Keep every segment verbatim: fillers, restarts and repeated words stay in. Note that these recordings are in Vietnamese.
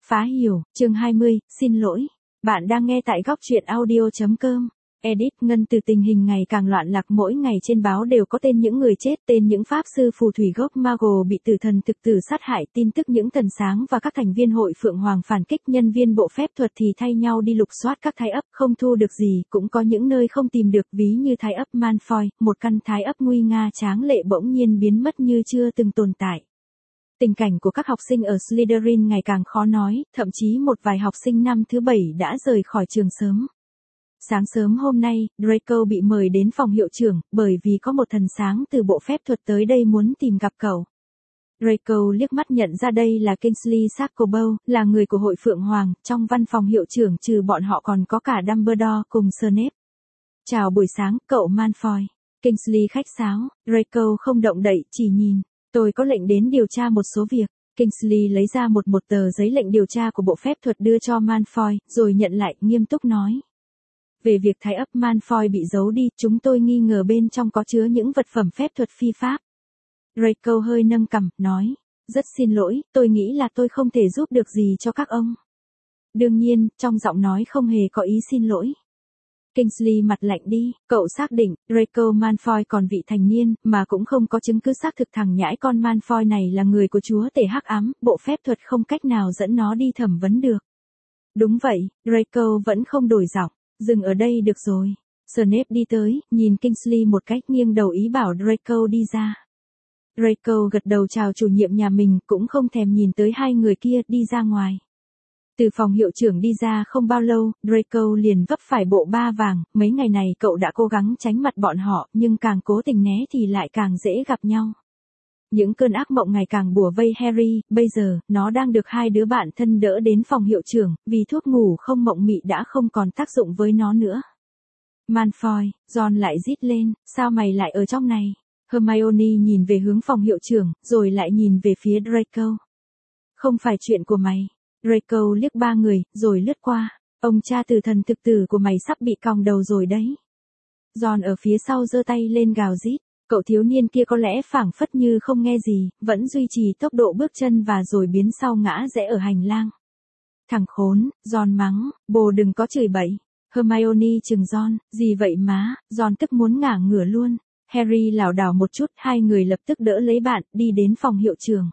Phá hiểu, chương hai mươi, xin lỗi. Bạn đang nghe tại góc truyện audio chấm com. Edit Ngân từ tình hình ngày càng loạn lạc mỗi ngày trên báo đều có tên những người chết, tên những pháp sư phù thủy gốc Mago bị tử thần thực tử sát hại, tin tức những thần sáng và các thành viên hội Phượng Hoàng phản kích, nhân viên bộ phép thuật thì thay nhau đi lục soát các thái ấp, không thu được gì, cũng có những nơi không tìm được, ví như thái ấp Malfoy, một căn thái ấp nguy nga tráng lệ bỗng nhiên biến mất như chưa từng tồn tại. Tình cảnh của các học sinh ở Slytherin ngày càng khó nói, thậm chí một vài học sinh năm thứ bảy đã rời khỏi trường sớm. Sáng sớm hôm nay, Draco bị mời đến phòng hiệu trưởng, bởi vì có một thần sáng từ bộ phép thuật tới đây muốn tìm gặp cậu. Draco liếc mắt nhận ra đây là Kingsley Shacklebolt, là người của hội Phượng Hoàng, trong văn phòng hiệu trưởng trừ bọn họ còn có cả Dumbledore cùng Snape. Chào buổi sáng, cậu Malfoy. Kingsley khách sáo, Draco không động đậy, chỉ nhìn. Tôi có lệnh đến điều tra một số việc. Kingsley lấy ra một một tờ giấy lệnh điều tra của bộ phép thuật đưa cho Malfoy, rồi nhận lại, nghiêm túc nói. Về việc thái ấp Malfoy bị giấu đi, chúng tôi nghi ngờ bên trong có chứa những vật phẩm phép thuật phi pháp. Draco hơi nâng cằm, nói. Rất xin lỗi, tôi nghĩ là tôi không thể giúp được gì cho các ông. Đương nhiên, trong giọng nói không hề có ý xin lỗi. Kingsley mặt lạnh đi, cậu xác định, Draco Malfoy còn vị thành niên, mà cũng không có chứng cứ xác thực thằng nhãi con Malfoy này là người của chúa tể hắc ám, bộ phép thuật không cách nào dẫn nó đi thẩm vấn được. Đúng vậy, Draco vẫn không đổi giọng, dừng ở đây được rồi. Snape đi tới, nhìn Kingsley một cách nghiêng đầu ý bảo Draco đi ra. Draco gật đầu chào chủ nhiệm nhà mình, cũng không thèm nhìn tới hai người kia, đi ra ngoài. Từ phòng hiệu trưởng đi ra không bao lâu, Draco liền vấp phải bộ ba vàng, mấy ngày này cậu đã cố gắng tránh mặt bọn họ, nhưng càng cố tình né thì lại càng dễ gặp nhau. Những cơn ác mộng ngày càng bủa vây Harry, bây giờ, nó đang được hai đứa bạn thân đỡ đến phòng hiệu trưởng, vì thuốc ngủ không mộng mị đã không còn tác dụng với nó nữa. Malfoy, Ron lại rít lên, sao mày lại ở trong này? Hermione nhìn về hướng phòng hiệu trưởng, rồi lại nhìn về phía Draco. Không phải chuyện của mày. Draco liếc ba người, rồi lướt qua. Ông cha tử thần thực tử của mày sắp bị còng đầu rồi đấy. Ron ở phía sau giơ tay lên gào rít. Cậu thiếu niên kia có lẽ phảng phất như không nghe gì, vẫn duy trì tốc độ bước chân và rồi biến sau ngã rẽ ở hành lang. Thằng khốn, Ron mắng, bồ đừng có chửi bậy. Hermione chừng Ron, gì vậy má? Ron tức muốn ngả ngửa luôn. Harry lảo đảo một chút, hai người lập tức đỡ lấy bạn, đi đến phòng hiệu trưởng.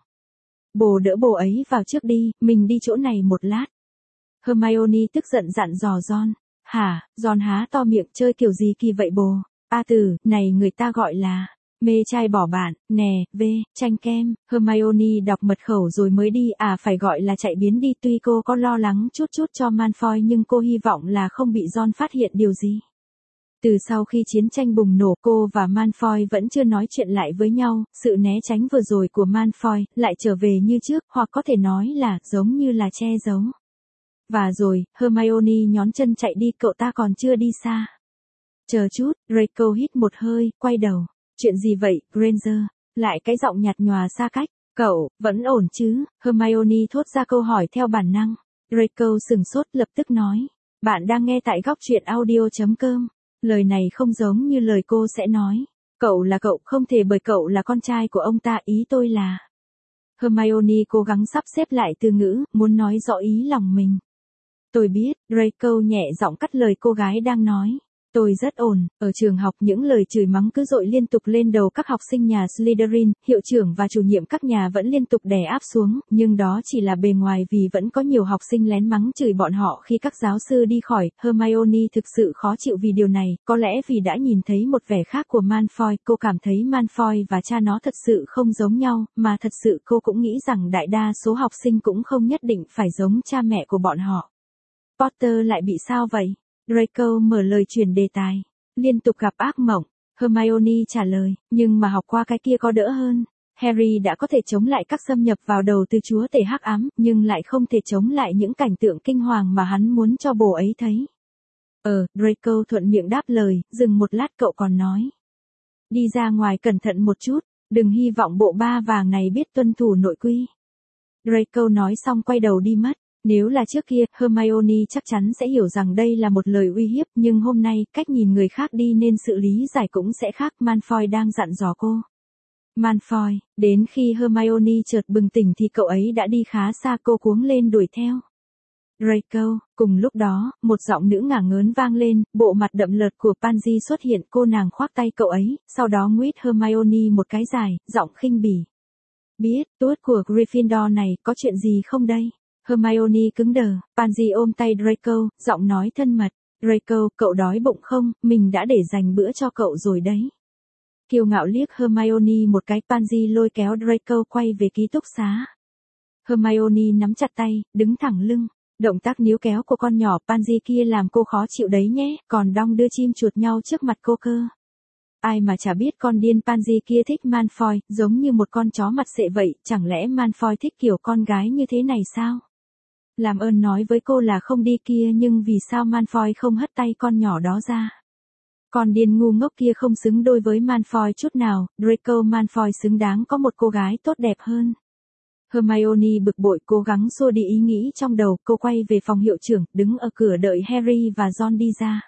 Bồ đỡ bồ ấy vào trước đi, mình đi chỗ này một lát. Hermione tức giận dặn dò Ron. Hả, Ron há to miệng, chơi kiểu gì kỳ vậy bồ? A tử, này người ta gọi là mê trai bỏ bạn, nè, v, chanh kem. Hermione đọc mật khẩu rồi mới đi, à phải gọi là chạy biến đi. Tuy cô có lo lắng chút chút cho Malfoy nhưng cô hy vọng là không bị Ron phát hiện điều gì. Từ sau khi chiến tranh bùng nổ, cô và Malfoy vẫn chưa nói chuyện lại với nhau, sự né tránh vừa rồi của Malfoy lại trở về như trước, hoặc có thể nói là giống như là che giấu. Và rồi, Hermione nhón chân chạy đi, cậu ta còn chưa đi xa. Chờ chút, Draco hít một hơi, quay đầu. Chuyện gì vậy, Granger? Lại cái giọng nhạt nhòa xa cách. Cậu, vẫn ổn chứ? Hermione thốt ra câu hỏi theo bản năng. Draco sừng sốt lập tức nói. Bạn đang nghe tại góc truyện audio chấm com. Lời này không giống như lời cô sẽ nói. Cậu là cậu, không thể bởi cậu là con trai của ông ta, ý tôi là. Hermione cố gắng sắp xếp lại từ ngữ, muốn nói rõ ý lòng mình. Tôi biết, Draco nhẹ giọng cắt lời cô gái đang nói. Tôi rất ổn, ở trường học những lời chửi mắng cứ dội liên tục lên đầu các học sinh nhà Slytherin, hiệu trưởng và chủ nhiệm các nhà vẫn liên tục đè áp xuống, nhưng đó chỉ là bề ngoài vì vẫn có nhiều học sinh lén mắng chửi bọn họ khi các giáo sư đi khỏi. Hermione thực sự khó chịu vì điều này, có lẽ vì đã nhìn thấy một vẻ khác của Malfoy, cô cảm thấy Malfoy và cha nó thật sự không giống nhau, mà thật sự cô cũng nghĩ rằng đại đa số học sinh cũng không nhất định phải giống cha mẹ của bọn họ. Potter lại bị sao vậy? Draco mở lời chuyển đề tài. Liên tục gặp ác mộng. Hermione trả lời, nhưng mà học qua cái kia có đỡ hơn. Harry đã có thể chống lại các xâm nhập vào đầu từ chúa tể hắc ám, nhưng lại không thể chống lại những cảnh tượng kinh hoàng mà hắn muốn cho bồ ấy thấy. Ờ, Draco thuận miệng đáp lời, dừng một lát cậu còn nói. Đi ra ngoài cẩn thận một chút, đừng hy vọng bộ ba vàng này biết tuân thủ nội quy. Draco nói xong quay đầu đi mất. Nếu là trước kia, Hermione chắc chắn sẽ hiểu rằng đây là một lời uy hiếp, nhưng hôm nay, cách nhìn người khác đi nên sự lý giải cũng sẽ khác. Malfoy đang dặn dò cô. Malfoy, đến khi Hermione chợt bừng tỉnh thì cậu ấy đã đi khá xa, cô cuống lên đuổi theo. Draco, cùng lúc đó, một giọng nữ ngả ngớn vang lên, bộ mặt đậm lợt của Pansy xuất hiện, cô nàng khoác tay cậu ấy, sau đó nguýt Hermione một cái dài, giọng khinh bỉ. Biết, tuốt của Gryffindor này, có chuyện gì không đây? Hermione cứng đờ, Pansy ôm tay Draco, giọng nói thân mật. Draco, cậu đói bụng không, mình đã để dành bữa cho cậu rồi đấy. Kiêu ngạo liếc Hermione một cái, Pansy lôi kéo Draco quay về ký túc xá. Hermione nắm chặt tay, đứng thẳng lưng. Động tác níu kéo của con nhỏ Pansy kia làm cô khó chịu đấy nhé, còn đong đưa chim chuột nhau trước mặt cô cơ. Ai mà chả biết con điên Pansy kia thích Malfoy, giống như một con chó mặt sệ vậy, chẳng lẽ Malfoy thích kiểu con gái như thế này sao? Làm ơn nói với cô là không đi kia, nhưng vì sao Malfoy không hất tay con nhỏ đó ra? Con điên ngu ngốc kia không xứng đôi với Malfoy chút nào, Draco Malfoy xứng đáng có một cô gái tốt đẹp hơn. Hermione bực bội cố gắng xua đi ý nghĩ trong đầu, cô quay về phòng hiệu trưởng, đứng ở cửa đợi Harry và Ron đi ra.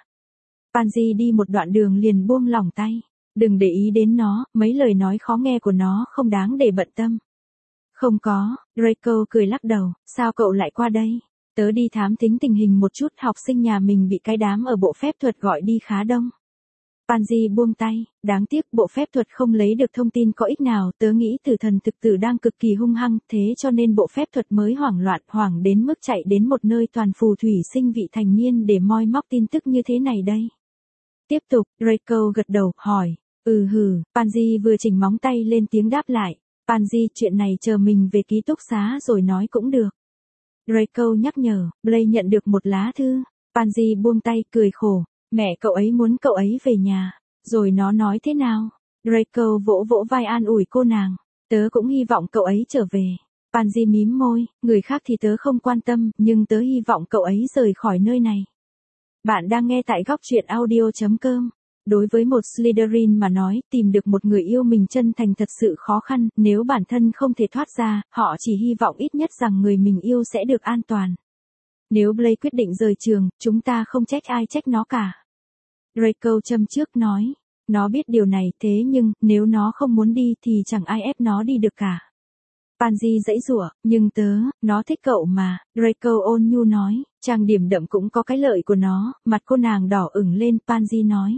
Pansy đi một đoạn đường liền buông lỏng tay. Đừng để ý đến nó, mấy lời nói khó nghe của nó không đáng để bận tâm. Không có, Draco cười lắc đầu, sao cậu lại qua đây? Tớ đi thám thính tình hình một chút, học sinh nhà mình bị cái đám ở bộ phép thuật gọi đi khá đông. Pansy buông tay, đáng tiếc bộ phép thuật không lấy được thông tin có ích nào, tớ nghĩ tử thần thực tử đang cực kỳ hung hăng, thế cho nên bộ phép thuật mới hoảng loạn, hoảng đến mức chạy đến một nơi toàn phù thủy sinh vị thành niên để moi móc tin tức như thế này đây. Tiếp tục, Draco gật đầu, hỏi, ừ hừ, Pansy vừa chỉnh móng tay lên tiếng đáp lại, Pansy, chuyện này chờ mình về ký túc xá rồi nói cũng được. Draco nhắc nhở, Blaise nhận được một lá thư, Pansy buông tay, cười khổ. Mẹ cậu ấy muốn cậu ấy về nhà, rồi nó nói thế nào? Draco vỗ vỗ vai an ủi cô nàng, tớ cũng hy vọng cậu ấy trở về. Pansy mím môi, người khác thì tớ không quan tâm, nhưng tớ hy vọng cậu ấy rời khỏi nơi này. Bạn đang nghe tại góc truyện audio chấm com. Đối với một Slytherin mà nói, tìm được một người yêu mình chân thành thật sự khó khăn, nếu bản thân không thể thoát ra, họ chỉ hy vọng ít nhất rằng người mình yêu sẽ được an toàn. Nếu Blaise quyết định rời trường, chúng ta không trách ai trách nó cả. Draco châm trước nói, nó biết điều này, thế nhưng, nếu nó không muốn đi thì chẳng ai ép nó đi được cả. Pansy giãy giụa, nhưng tớ, nó thích cậu mà, Draco ôn nhu nói, trang điểm đậm cũng có cái lợi của nó, mặt cô nàng đỏ ửng lên, Pansy nói.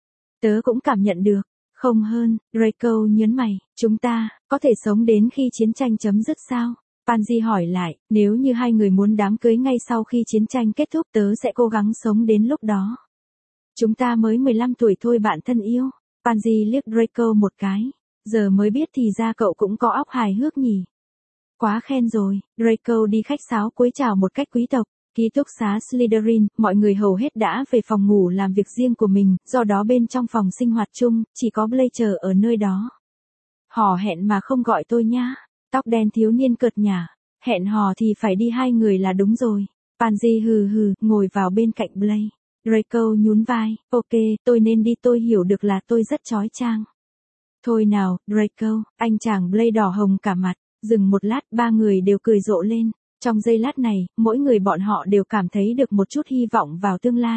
Tớ cũng cảm nhận được, không hơn, Draco nhớn mày, chúng ta, có thể sống đến khi chiến tranh chấm dứt sao? Pansy hỏi lại, nếu như hai người muốn đám cưới ngay sau khi chiến tranh kết thúc, tớ sẽ cố gắng sống đến lúc đó. Chúng ta mới mười lăm tuổi thôi bạn thân yêu. Pansy liếc Draco một cái. Giờ mới biết thì ra cậu cũng có óc hài hước nhỉ. Quá khen rồi, Draco đi khách sáo cúi chào một cách quý tộc. Ký túc xá Slytherin, mọi người hầu hết đã về phòng ngủ làm việc riêng của mình, do đó bên trong phòng sinh hoạt chung, chỉ có Blaise chờ ở nơi đó. Hò hẹn mà không gọi tôi nhá. Tóc đen thiếu niên cợt nhả. Hẹn hò thì phải đi hai người là đúng rồi. Pansy hừ hừ, ngồi vào bên cạnh Blaise. Draco nhún vai, ok, tôi nên đi, tôi hiểu được là tôi rất chói chang. Thôi nào, Draco, anh chàng Blaise đỏ hồng cả mặt, dừng một lát, ba người đều cười rộ lên. Trong giây lát này, mỗi người bọn họ đều cảm thấy được một chút hy vọng vào tương lai.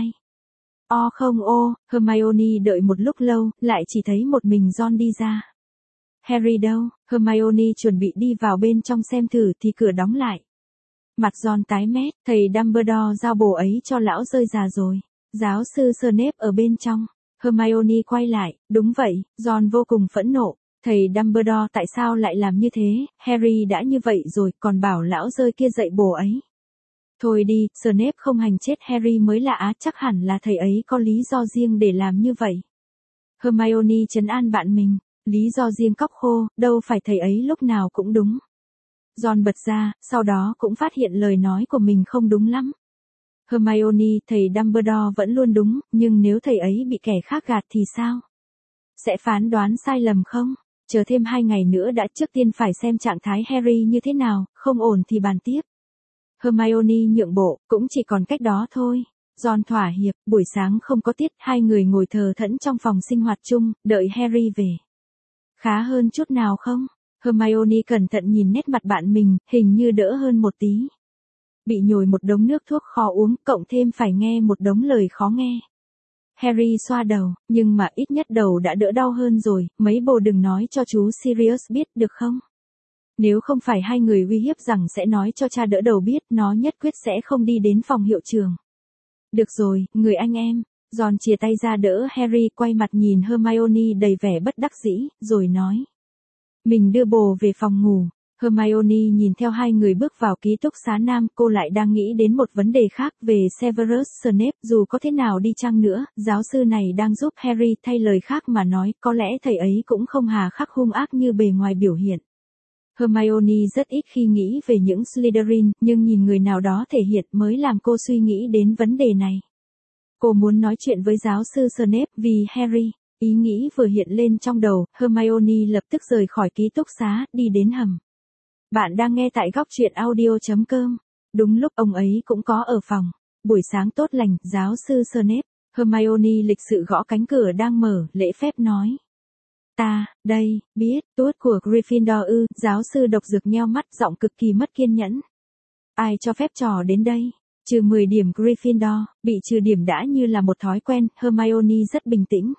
O không ô, Hermione đợi một lúc lâu, lại chỉ thấy một mình Ron đi ra. Harry đâu? Hermione chuẩn bị đi vào bên trong xem thử thì cửa đóng lại. Mặt Ron tái mét, thầy Dumbledore giao bồ ấy cho lão rơi già rồi. Giáo sư Snape ở bên trong. Hermione quay lại, đúng vậy, Ron vô cùng phẫn nộ. Thầy Dumbledore tại sao lại làm như thế, Harry đã như vậy rồi, còn bảo lão rơi kia dạy bồ ấy. Thôi đi, Snape không hành chết Harry mới lạ á, chắc hẳn là thầy ấy có lý do riêng để làm như vậy. Hermione trấn an bạn mình, lý do riêng cóc khô, đâu phải thầy ấy lúc nào cũng đúng. Ron bật ra, sau đó cũng phát hiện lời nói của mình không đúng lắm. Hermione, thầy Dumbledore vẫn luôn đúng, nhưng nếu thầy ấy bị kẻ khác gạt thì sao? Sẽ phán đoán sai lầm không? Chờ thêm hai ngày nữa đã, trước tiên phải xem trạng thái Harry như thế nào, không ổn thì bàn tiếp. Hermione nhượng bộ, cũng chỉ còn cách đó thôi. Ron thỏa hiệp, buổi sáng không có tiết, hai người ngồi thờ thẫn trong phòng sinh hoạt chung, đợi Harry về. Khá hơn chút nào không? Hermione cẩn thận nhìn nét mặt bạn mình, hình như đỡ hơn một tí. Bị nhồi một đống nước thuốc khó uống, cộng thêm phải nghe một đống lời khó nghe. Harry xoa đầu, nhưng mà ít nhất đầu đã đỡ đau hơn rồi, mấy bồ đừng nói cho chú Sirius biết được không? Nếu không phải hai người uy hiếp rằng sẽ nói cho cha đỡ đầu biết, nó nhất quyết sẽ không đi đến phòng hiệu trưởng. Được rồi, người anh em. Ron chìa tay ra đỡ Harry, quay mặt nhìn Hermione đầy vẻ bất đắc dĩ, rồi nói. Mình đưa bồ về phòng ngủ. Hermione nhìn theo hai người bước vào ký túc xá nam, cô lại đang nghĩ đến một vấn đề khác về Severus Snape. Dù có thế nào đi chăng nữa, giáo sư này đang giúp Harry, thay lời khác mà nói, có lẽ thầy ấy cũng không hà khắc hung ác như bề ngoài biểu hiện. Hermione rất ít khi nghĩ về những Slytherin, nhưng nhìn người nào đó thể hiện mới làm cô suy nghĩ đến vấn đề này. Cô muốn nói chuyện với giáo sư Snape vì Harry. Ý nghĩ vừa hiện lên trong đầu, Hermione lập tức rời khỏi ký túc xá, đi đến hầm. Bạn đang nghe tại góc truyện audio chấm com. Đúng lúc ông ấy cũng có ở phòng. Buổi sáng tốt lành, giáo sư Snape. Hermione lịch sự gõ cánh cửa đang mở, lễ phép nói. Ta, đây, biết, tuốt của Gryffindor ư, giáo sư độc dược nheo mắt, giọng cực kỳ mất kiên nhẫn. Ai cho phép trò đến đây? Trừ mười điểm Gryffindor, bị trừ điểm đã như là một thói quen, Hermione rất bình tĩnh.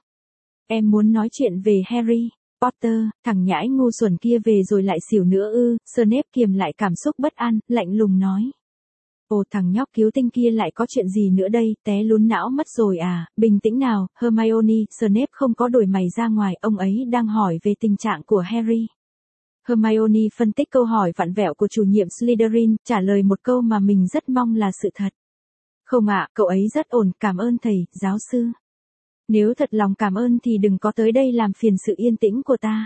Em muốn nói chuyện về Harry Potter, thằng nhãi ngu xuẩn kia về rồi lại xỉu nữa ư, Snape kiềm lại cảm xúc bất an, lạnh lùng nói. Ồ, thằng nhóc cứu tinh kia lại có chuyện gì nữa đây, té lún não mất rồi à, bình tĩnh nào, Hermione, Snape không có đổi mày ra ngoài, ông ấy đang hỏi về tình trạng của Harry. Hermione phân tích câu hỏi vặn vẹo của chủ nhiệm Slytherin, trả lời một câu mà mình rất mong là sự thật. Không ạ, cậu ấy rất ổn, cảm ơn thầy, giáo sư. Nếu thật lòng cảm ơn thì đừng có tới đây làm phiền sự yên tĩnh của ta.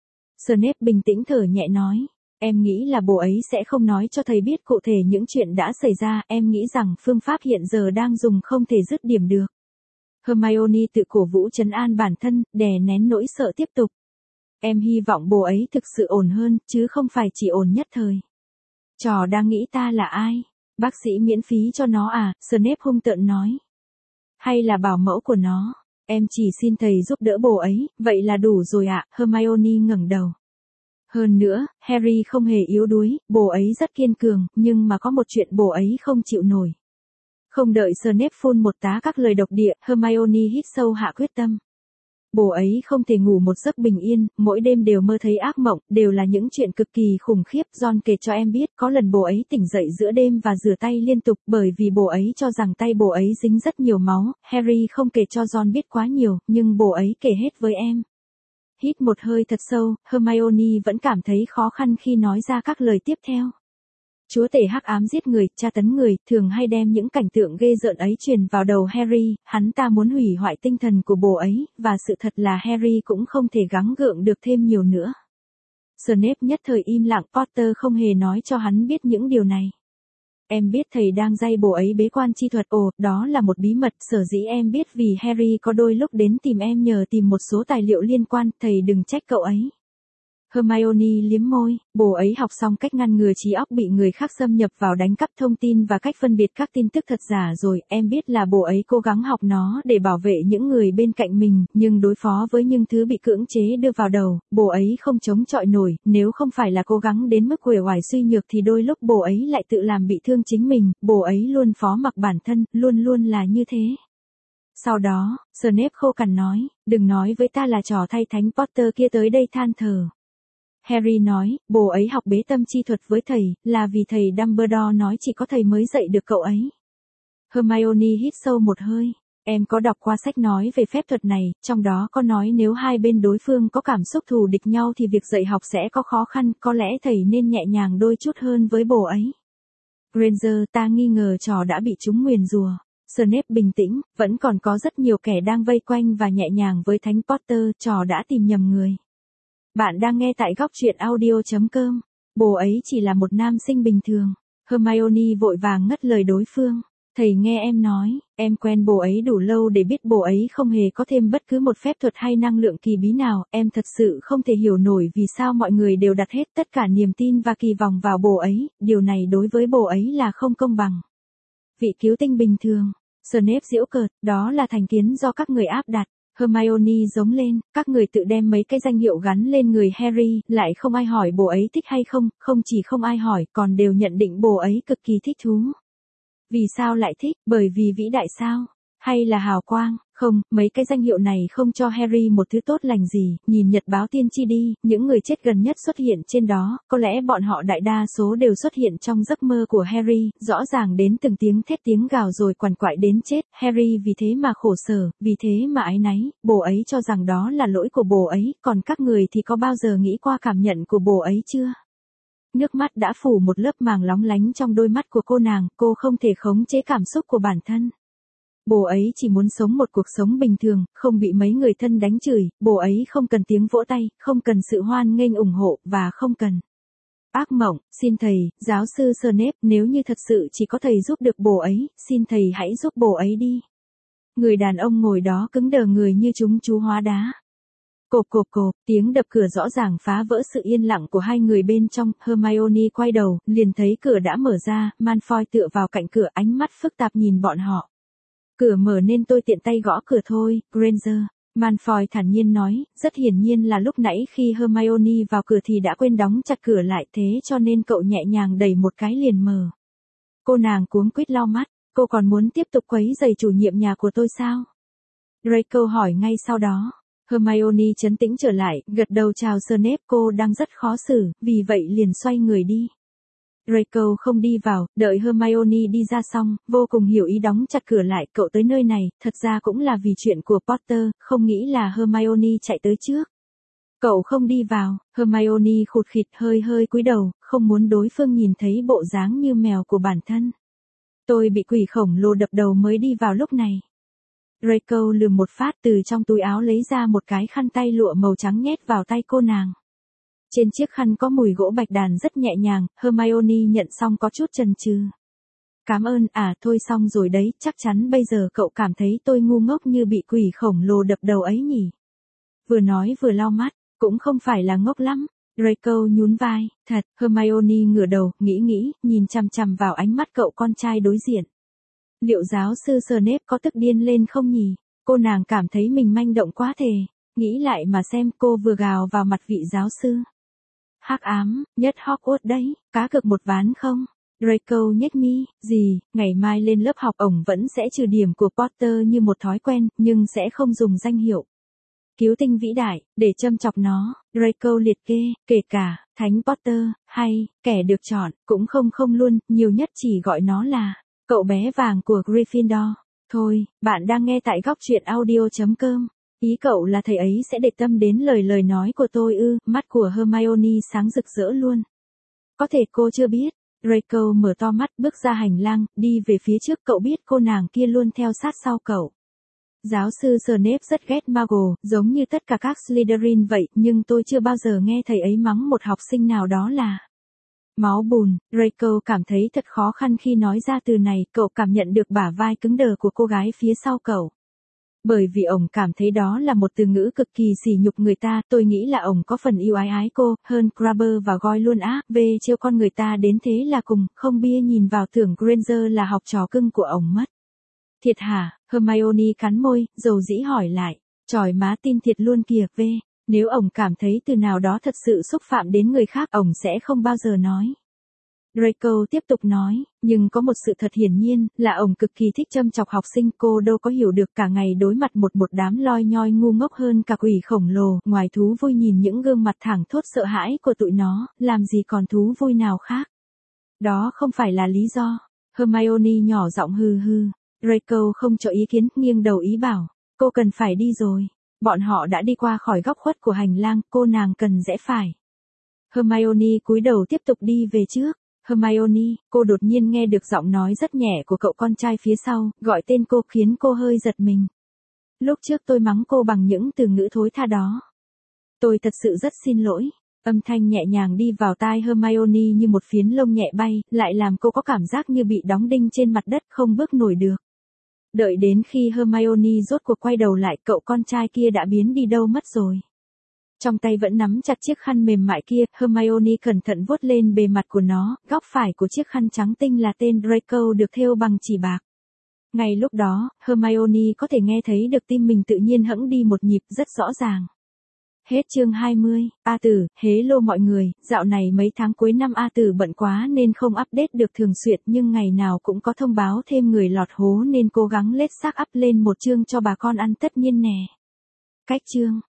Snape bình tĩnh thở nhẹ nói. Em nghĩ là bố ấy sẽ không nói cho thầy biết cụ thể những chuyện đã xảy ra, em nghĩ rằng phương pháp hiện giờ đang dùng không thể dứt điểm được. Hermione tự cổ vũ trấn an bản thân, đè nén nỗi sợ tiếp tục. Em hy vọng bố ấy thực sự ổn hơn, chứ không phải chỉ ổn nhất thời. Trò đang nghĩ ta là ai? Bác sĩ miễn phí cho nó à? Snape hung tợn nói. Hay là bảo mẫu của nó? Em chỉ xin thầy giúp đỡ bố ấy, vậy là đủ rồi ạ, Hermione ngẩng đầu. Hơn nữa, Harry không hề yếu đuối, bố ấy rất kiên cường, nhưng mà có một chuyện bố ấy không chịu nổi. Không đợi Snape phun một tá các lời độc địa, Hermione hít sâu hạ quyết tâm. Bố ấy không thể ngủ một giấc bình yên, mỗi đêm đều mơ thấy ác mộng, đều là những chuyện cực kỳ khủng khiếp. Ron kể cho em biết, có lần bố ấy tỉnh dậy giữa đêm và rửa tay liên tục, bởi vì bố ấy cho rằng tay bố ấy dính rất nhiều máu. Harry không kể cho Ron biết quá nhiều, nhưng bố ấy kể hết với em. Hít một hơi thật sâu, Hermione vẫn cảm thấy khó khăn khi nói ra các lời tiếp theo. Chúa tể hắc ám giết người, tra tấn người, thường hay đem những cảnh tượng ghê rợn ấy truyền vào đầu Harry, hắn ta muốn hủy hoại tinh thần của bố ấy, và sự thật là Harry cũng không thể gắng gượng được thêm nhiều nữa. Snape nhất thời im lặng, Potter không hề nói cho hắn biết những điều này. Em biết thầy đang dạy bố ấy bế quan chi thuật, ồ, đó là một bí mật, sở dĩ em biết vì Harry có đôi lúc đến tìm em nhờ tìm một số tài liệu liên quan, thầy đừng trách cậu ấy. Hermione liếm môi, bố ấy học xong cách ngăn ngừa trí óc bị người khác xâm nhập vào đánh cắp thông tin và cách phân biệt các tin tức thật giả rồi, em biết là bố ấy cố gắng học nó để bảo vệ những người bên cạnh mình, nhưng đối phó với những thứ bị cưỡng chế đưa vào đầu, bố ấy không chống chọi nổi, nếu không phải là cố gắng đến mức uể oải suy nhược thì đôi lúc bố ấy lại tự làm bị thương chính mình, bố ấy luôn phó mặc bản thân, luôn luôn là như thế. Sau đó, Snape khô cằn nói, đừng nói với ta là trò thay thánh Potter kia tới đây than thở. Harry nói, bố ấy học bế tâm chi thuật với thầy, là vì thầy Dumbledore nói chỉ có thầy mới dạy được cậu ấy. Hermione hít sâu một hơi, em có đọc qua sách nói về phép thuật này, trong đó có nói nếu hai bên đối phương có cảm xúc thù địch nhau thì việc dạy học sẽ có khó khăn, có lẽ thầy nên nhẹ nhàng đôi chút hơn với bố ấy. Granger, ta nghi ngờ trò đã bị trúng nguyền rùa. Snape bình tĩnh, vẫn còn có rất nhiều kẻ đang vây quanh và nhẹ nhàng với thánh Potter, trò đã tìm nhầm người. Bạn đang nghe tại góc truyện audio chấm com. Bố ấy chỉ là một nam sinh bình thường. Hermione vội vàng ngắt lời đối phương. Thầy nghe em nói, em quen bố ấy đủ lâu để biết bố ấy không hề có thêm bất cứ một phép thuật hay năng lượng kỳ bí nào. Em thật sự không thể hiểu nổi vì sao mọi người đều đặt hết tất cả niềm tin và kỳ vọng vào bố ấy. Điều này đối với bố ấy là không công bằng. Vị cứu tinh bình thường. Snape giễu cợt, đó là thành kiến do các người áp đặt. Hermione giống lên, các người tự đem mấy cái danh hiệu gắn lên người Harry, lại không ai hỏi bố ấy thích hay không, không chỉ không ai hỏi, còn đều nhận định bố ấy cực kỳ thích thú. Vì sao lại thích, bởi vì vĩ đại sao? Hay là hào quang? Không, mấy cái danh hiệu này không cho Harry một thứ tốt lành gì, nhìn nhật báo tiên tri đi, những người chết gần nhất xuất hiện trên đó, có lẽ bọn họ đại đa số đều xuất hiện trong giấc mơ của Harry, rõ ràng đến từng tiếng thét tiếng gào rồi quằn quại đến chết, Harry vì thế mà khổ sở, vì thế mà áy náy, bồ ấy cho rằng đó là lỗi của bồ ấy, còn các người thì có bao giờ nghĩ qua cảm nhận của bồ ấy chưa? Nước mắt đã phủ một lớp màng lóng lánh trong đôi mắt của cô nàng, cô không thể khống chế cảm xúc của bản thân. Bồ ấy chỉ muốn sống một cuộc sống bình thường, không bị mấy người thân đánh chửi, bồ ấy không cần tiếng vỗ tay, không cần sự hoan nghênh ủng hộ, và không cần. Ác mộng, xin thầy, giáo sư Snape, nếu như thật sự chỉ có thầy giúp được bồ ấy, xin thầy hãy giúp bồ ấy đi. Người đàn ông ngồi đó cứng đờ người như chúng chú hóa đá. Cộp cộp cộp, tiếng đập cửa rõ ràng phá vỡ sự yên lặng của hai người bên trong, Hermione quay đầu, liền thấy cửa đã mở ra, Malfoy tựa vào cạnh cửa ánh mắt phức tạp nhìn bọn họ. Cửa mở nên tôi tiện tay gõ cửa thôi, Granger. Malfoy thản nhiên nói, rất hiển nhiên là lúc nãy khi Hermione vào cửa thì đã quên đóng chặt cửa lại thế cho nên cậu nhẹ nhàng đẩy một cái liền mở. Cô nàng cuống quýt lau mắt, cô còn muốn tiếp tục quấy rầy chủ nhiệm nhà của tôi sao? Draco hỏi ngay sau đó. Hermione trấn tĩnh trở lại, gật đầu chào Snape, cô đang rất khó xử, vì vậy liền xoay người đi. Draco không đi vào, đợi Hermione đi ra xong, vô cùng hiểu ý đóng chặt cửa lại, cậu tới nơi này, thật ra cũng là vì chuyện của Potter, không nghĩ là Hermione chạy tới trước. Cậu không đi vào, Hermione khụt khịt hơi hơi cúi đầu, không muốn đối phương nhìn thấy bộ dáng như mèo của bản thân. Tôi bị quỷ khổng lồ đập đầu mới đi vào lúc này. Draco lườm một phát từ trong túi áo lấy ra một cái khăn tay lụa màu trắng nhét vào tay cô nàng. Trên chiếc khăn có mùi gỗ bạch đàn rất nhẹ nhàng, Hermione nhận xong có chút chần chừ. Cảm ơn, à thôi xong rồi đấy, chắc chắn bây giờ cậu cảm thấy tôi ngu ngốc như bị quỷ khổng lồ đập đầu ấy nhỉ. Vừa nói vừa lau mắt, cũng không phải là ngốc lắm. Draco nhún vai, thật, Hermione ngửa đầu, nghĩ nghĩ, nhìn chằm chằm vào ánh mắt cậu con trai đối diện. Liệu giáo sư Snape có tức điên lên không nhỉ? Cô nàng cảm thấy mình manh động quá thề. Nghĩ lại mà xem, cô vừa gào vào mặt vị giáo sư. Hắc ám, nhất Hogwarts đấy, cá cược một ván không? Draco nhếch mi, gì, ngày mai lên lớp học ổng vẫn sẽ trừ điểm của Potter như một thói quen, nhưng sẽ không dùng danh hiệu cứu tinh vĩ đại, để châm chọc nó. Draco liệt kê, kể cả, Thánh Potter, hay, kẻ được chọn, cũng không không luôn, nhiều nhất chỉ gọi nó là, cậu bé vàng của Gryffindor. Thôi, bạn đang nghe tại góc truyện audio chấm com. Ý cậu là thầy ấy sẽ để tâm đến lời lời nói của tôi ư, mắt của Hermione sáng rực rỡ luôn. Có thể cô chưa biết. Draco mở to mắt bước ra hành lang, đi về phía trước, cậu biết cô nàng kia luôn theo sát sau cậu. Giáo sư Snape rất ghét Muggle, giống như tất cả các Slytherin vậy, nhưng tôi chưa bao giờ nghe thầy ấy mắng một học sinh nào đó là máu bùn. Draco cảm thấy thật khó khăn khi nói ra từ này, cậu cảm nhận được bả vai cứng đờ của cô gái phía sau cậu. Bởi vì ổng cảm thấy đó là một từ ngữ cực kỳ sỉ nhục người ta, tôi nghĩ là ổng có phần yêu ái ái cô, hơn Crabber và Goyle luôn á, về trêu con người ta đến thế là cùng, không bia nhìn vào tưởng Granger là học trò cưng của ổng mất. Thiệt hả? Hermione cắn môi, dầu dĩ hỏi lại, chòi má tin thiệt luôn kìa, về, nếu ổng cảm thấy từ nào đó thật sự xúc phạm đến người khác, ổng sẽ không bao giờ nói. Draco tiếp tục nói, nhưng có một sự thật hiển nhiên, là ổng cực kỳ thích châm chọc học sinh, cô đâu có hiểu được cả ngày đối mặt một một đám loi nhoi ngu ngốc hơn cả quỷ khổng lồ, ngoài thú vui nhìn những gương mặt thảng thốt sợ hãi của tụi nó, làm gì còn thú vui nào khác. Đó không phải là lý do. Hermione nhỏ giọng hừ hừ. Draco không cho ý kiến, nghiêng đầu ý bảo, cô cần phải đi rồi. Bọn họ đã đi qua khỏi góc khuất của hành lang, cô nàng cần rẽ phải. Hermione cúi đầu tiếp tục đi về trước. Hermione, cô đột nhiên nghe được giọng nói rất nhẹ của cậu con trai phía sau, gọi tên cô khiến cô hơi giật mình. Lúc trước tôi mắng cô bằng những từ ngữ thối tha đó. Tôi thật sự rất xin lỗi. Âm thanh nhẹ nhàng đi vào tai Hermione như một phiến lông nhẹ bay, lại làm cô có cảm giác như bị đóng đinh trên mặt đất không bước nổi được. Đợi đến khi Hermione rốt cuộc quay đầu lại, cậu con trai kia đã biến đi đâu mất rồi. Trong tay vẫn nắm chặt chiếc khăn mềm mại kia, Hermione cẩn thận vuốt lên bề mặt của nó, góc phải của chiếc khăn trắng tinh là tên Draco được thêu bằng chỉ bạc. Ngay lúc đó, Hermione có thể nghe thấy được tim mình tự nhiên hẫng đi một nhịp rất rõ ràng. Hết chương hai mươi, A Tử, hello mọi người, dạo này mấy tháng cuối năm A Tử bận quá nên không update được thường xuyên nhưng ngày nào cũng có thông báo thêm người lọt hố nên cố gắng lết xác up lên một chương cho bà con ăn tất nhiên nè. Cách chương,